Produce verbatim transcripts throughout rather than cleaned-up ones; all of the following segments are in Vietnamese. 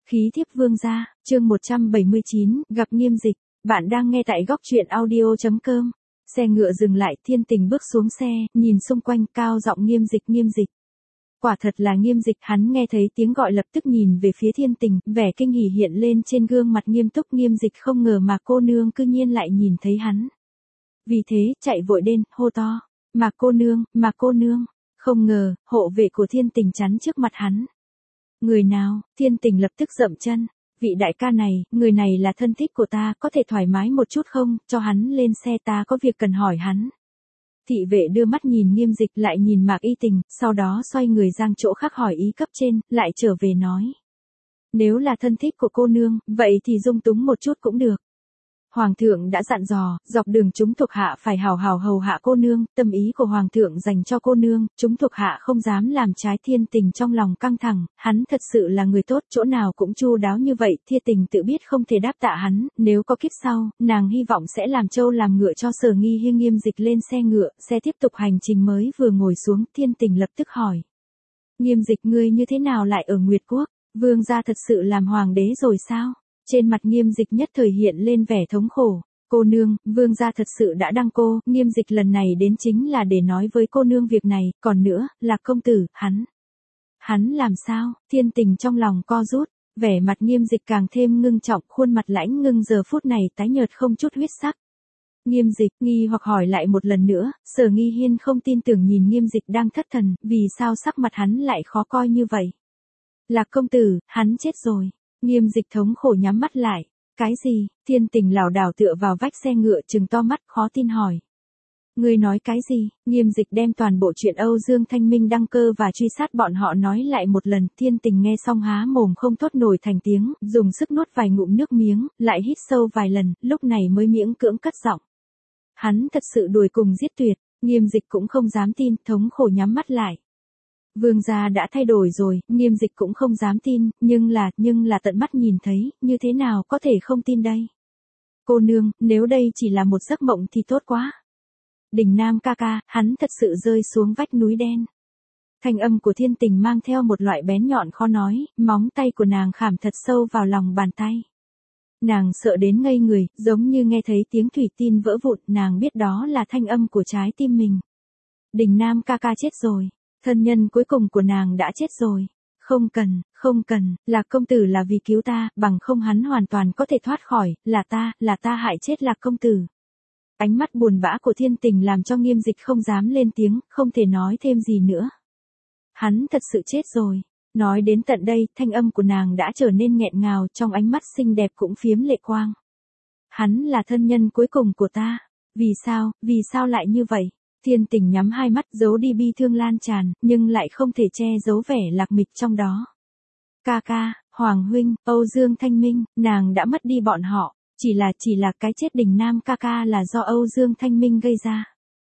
Khí thiếp vương gia, chương một trăm bảy mươi chín, gặp Nghiêm Dịch. Bạn đang nghe tại góc truyện audio chấm com. Xe ngựa dừng lại, Thiên Tình bước xuống xe, nhìn xung quanh, cao giọng Nghiêm Dịch, Nghiêm Dịch. Quả thật là Nghiêm Dịch, hắn nghe thấy tiếng gọi lập tức nhìn về phía Thiên Tình, vẻ kinh hỉ hiện lên trên gương mặt nghiêm túc. Nghiêm Dịch không ngờ mà cô nương cư nhiên lại nhìn thấy hắn. Vì thế, chạy vội đến, hô to, mà cô nương, mà cô nương. Không ngờ, hộ vệ của Thiên Tình chắn trước mặt hắn. Người nào? Thiên Tình lập tức dậm chân. Vị đại ca này, người này là thân thích của ta, có thể thoải mái một chút không, cho hắn lên xe, ta có việc cần hỏi hắn. Thị vệ đưa mắt nhìn Nghiêm Dịch, lại nhìn Mạc Y Tình, sau đó xoay người sang chỗ khác hỏi ý cấp trên, lại trở về nói. Nếu là thân thích của cô nương, vậy thì dung túng một chút cũng được. Hoàng thượng đã dặn dò, dọc đường chúng thuộc hạ phải hào hào hầu hạ cô nương, tâm ý của Hoàng thượng dành cho cô nương, chúng thuộc hạ không dám làm trái. Thiên Tình trong lòng căng thẳng, hắn thật sự là người tốt, chỗ nào cũng chu đáo như vậy. Thiên Tình tự biết không thể đáp tạ hắn, nếu có kiếp sau, nàng hy vọng sẽ làm trâu làm ngựa cho Sở Nghi Hiên. Nghiêm Dịch lên xe ngựa, xe tiếp tục hành trình. Mới vừa ngồi xuống, Thiên Tình lập tức hỏi. Nghiêm Dịch, ngươi như thế nào lại ở Nguyệt Quốc? Vương gia thật sự làm hoàng đế rồi sao? Trên mặt Nghiêm Dịch nhất thời hiện lên vẻ thống khổ. Cô nương, vương gia thật sự đã đăng cô, Nghiêm Dịch lần này đến chính là để nói với cô nương việc này, còn nữa, là công tử, hắn. Hắn làm sao? Thiên Tình trong lòng co rút, vẻ mặt Nghiêm Dịch càng thêm ngưng trọng, khuôn mặt lãnh ngưng giờ phút này tái nhợt không chút huyết sắc. Nghiêm Dịch nghi hoặc hỏi lại một lần nữa, Sở Nghi Hiên không tin tưởng nhìn Nghiêm Dịch đang thất thần, vì sao sắc mặt hắn lại khó coi như vậy? Lạc công tử, hắn chết rồi. Nghiêm Dịch thống khổ nhắm mắt lại. Cái gì? Thiên Tình lảo đảo tựa vào vách xe ngựa, trừng to mắt khó tin hỏi. Ngươi nói cái gì? Nghiêm Dịch đem toàn bộ chuyện Âu Dương Thanh Minh đăng cơ và truy sát bọn họ nói lại một lần. Thiên Tình nghe xong há mồm không thốt nổi thành tiếng, dùng sức nuốt vài ngụm nước miếng, lại hít sâu vài lần, lúc này mới miễn cưỡng cất giọng. Hắn thật sự đuổi cùng giết tuyệt. Nghiêm Dịch cũng không dám tin, thống khổ nhắm mắt lại. Vương gia đã thay đổi rồi, Nghiêm Dịch cũng không dám tin, nhưng là, nhưng là tận mắt nhìn thấy, như thế nào có thể không tin đây? Cô nương, nếu đây chỉ là một giấc mộng thì tốt quá. Đình Nam ca ca, hắn thật sự rơi xuống vách núi đen. Thanh âm của Thiên Tình mang theo một loại bén nhọn khó nói, móng tay của nàng khảm thật sâu vào lòng bàn tay. Nàng sợ đến ngây người, giống như nghe thấy tiếng thủy tinh vỡ vụn, nàng biết đó là thanh âm của trái tim mình. Đình Nam ca ca chết rồi. Thân nhân cuối cùng của nàng đã chết rồi. Không cần, không cần, Lạc công tử là vì cứu ta, bằng không hắn hoàn toàn có thể thoát khỏi, là ta, là ta hại chết Lạc công tử. Ánh mắt buồn bã của Thiên Tình làm cho Nghiêm Dịch không dám lên tiếng, không thể nói thêm gì nữa. Hắn thật sự chết rồi. Nói đến tận đây, thanh âm của nàng đã trở nên nghẹn ngào, trong ánh mắt xinh đẹp cũng phiếm lệ quang. Hắn là thân nhân cuối cùng của ta. Vì sao, vì sao lại như vậy? Thiên Tình nhắm hai mắt, giấu đi bi thương lan tràn, nhưng lại không thể che giấu vẻ lạc mịch trong đó. Ca ca, Hoàng huynh, Âu Dương Thanh Minh, nàng đã mất đi bọn họ, chỉ là chỉ là cái chết Đình Nam ca ca là do Âu Dương Thanh Minh gây ra.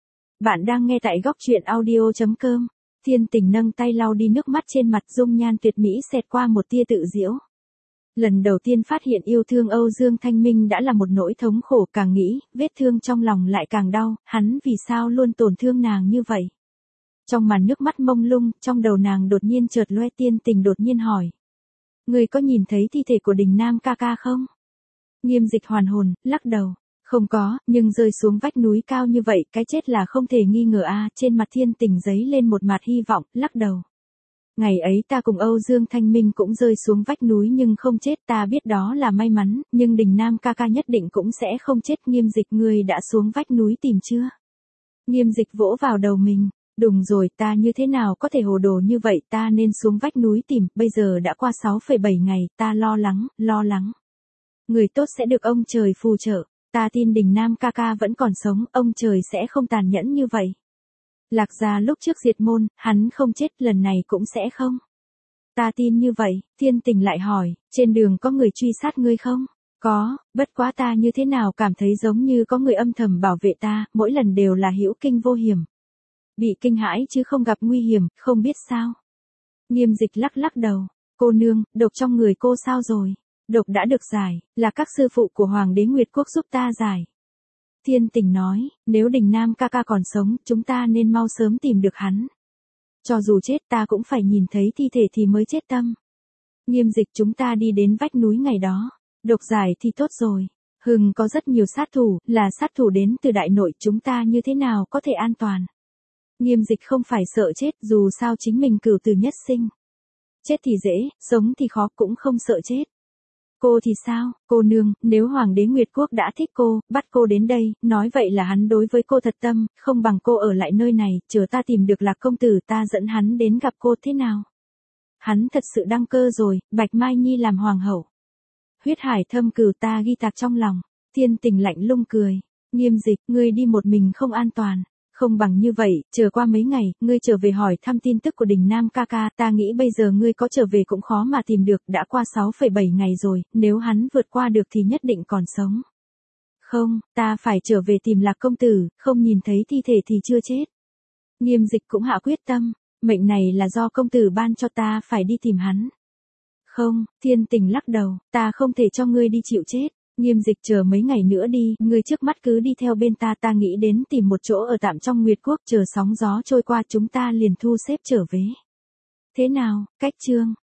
Bạn đang nghe tại góc truyện audio chấm com. Thiên Tình nâng tay lau đi nước mắt trên mặt, dung nhan tuyệt mỹ xẹt qua một tia tự giễu. Lần đầu tiên phát hiện yêu thương Âu Dương Thanh Minh đã là một nỗi thống khổ, càng nghĩ, vết thương trong lòng lại càng đau, hắn vì sao luôn tổn thương nàng như vậy? Trong màn nước mắt mông lung, trong đầu nàng đột nhiên chợt lóe. Thiên Tình đột nhiên hỏi. Ngươi có nhìn thấy thi thể của Đình Nam ca ca không? Nghiêm Dịch hoàn hồn, lắc đầu. Không có, nhưng rơi xuống vách núi cao như vậy, cái chết là không thể nghi ngờ a. Trên mặt Thiên Tình giấy lên một mặt hy vọng, lắc đầu. Ngày ấy ta cùng Âu Dương Thanh Minh cũng rơi xuống vách núi nhưng không chết, ta biết đó là may mắn, nhưng Đình Nam ca ca nhất định cũng sẽ không chết. Nghiêm Dịch, ngươi đã xuống vách núi tìm chưa? Nghiêm Dịch vỗ vào đầu mình, đúng rồi, ta như thế nào có thể hồ đồ như vậy, ta nên xuống vách núi tìm, bây giờ đã qua sáu phẩy bảy ngày, ta lo lắng, lo lắng. Người tốt sẽ được ông trời phù trợ, ta tin Đình Nam ca ca vẫn còn sống, ông trời sẽ không tàn nhẫn như vậy. Lạc gia lúc trước diệt môn, hắn không chết, lần này cũng sẽ không. Ta tin như vậy. Thiên Tình lại hỏi, trên đường có người truy sát ngươi không? Có, bất quá ta như thế nào cảm thấy giống như có người âm thầm bảo vệ ta, mỗi lần đều là hữu kinh vô hiểm. Bị kinh hãi chứ không gặp nguy hiểm, không biết sao. Nghiêm Dịch lắc lắc đầu, cô nương, độc trong người cô sao rồi? Độc đã được giải, là các sư phụ của Hoàng đế Nguyệt Quốc giúp ta giải. Thiên Tình nói, nếu Đình Nam ca ca còn sống, chúng ta nên mau sớm tìm được hắn. Cho dù chết ta cũng phải nhìn thấy thi thể thì mới chết tâm. Nghiêm Dịch chúng ta đi đến vách núi ngày đó. Độc giải thì tốt rồi. Hừng có rất nhiều sát thủ, là sát thủ đến từ đại nội, chúng ta như thế nào có thể an toàn. Nghiêm Dịch không phải sợ chết, dù sao chính mình cửu tử nhất sinh. Chết thì dễ, sống thì khó, cũng không sợ chết. Cô thì sao, cô nương, nếu Hoàng đế Nguyệt Quốc đã thích cô, bắt cô đến đây, nói vậy là hắn đối với cô thật tâm, không bằng cô ở lại nơi này, chờ ta tìm được Lạc công tử ta dẫn hắn đến gặp cô thế nào. Hắn thật sự đăng cơ rồi, Bạch Mai Nhi làm hoàng hậu. Huyết hải thâm cừu ta ghi tạc trong lòng, Thiên Tình lạnh lùng cười. Nghiêm Dịch, ngươi đi một mình không an toàn. Không bằng như vậy, chờ qua mấy ngày, ngươi trở về hỏi thăm tin tức của Đình Nam ca ca, ta nghĩ bây giờ ngươi có trở về cũng khó mà tìm được, đã qua sáu phẩy bảy ngày rồi, nếu hắn vượt qua được thì nhất định còn sống. Không, ta phải trở về tìm Lạc công tử, không nhìn thấy thi thể thì chưa chết. Nghiêm Dịch cũng hạ quyết tâm, mệnh này là do công tử ban cho ta phải đi tìm hắn. Không, Thiên Tình lắc đầu, ta không thể cho ngươi đi chịu chết. Nghiêm Dịch chờ mấy ngày nữa đi, ngươi trước mắt cứ đi theo bên ta, ta nghĩ đến tìm một chỗ ở tạm trong Nguyệt Quốc, chờ sóng gió trôi qua chúng ta liền thu xếp trở về. Thế nào, cách chương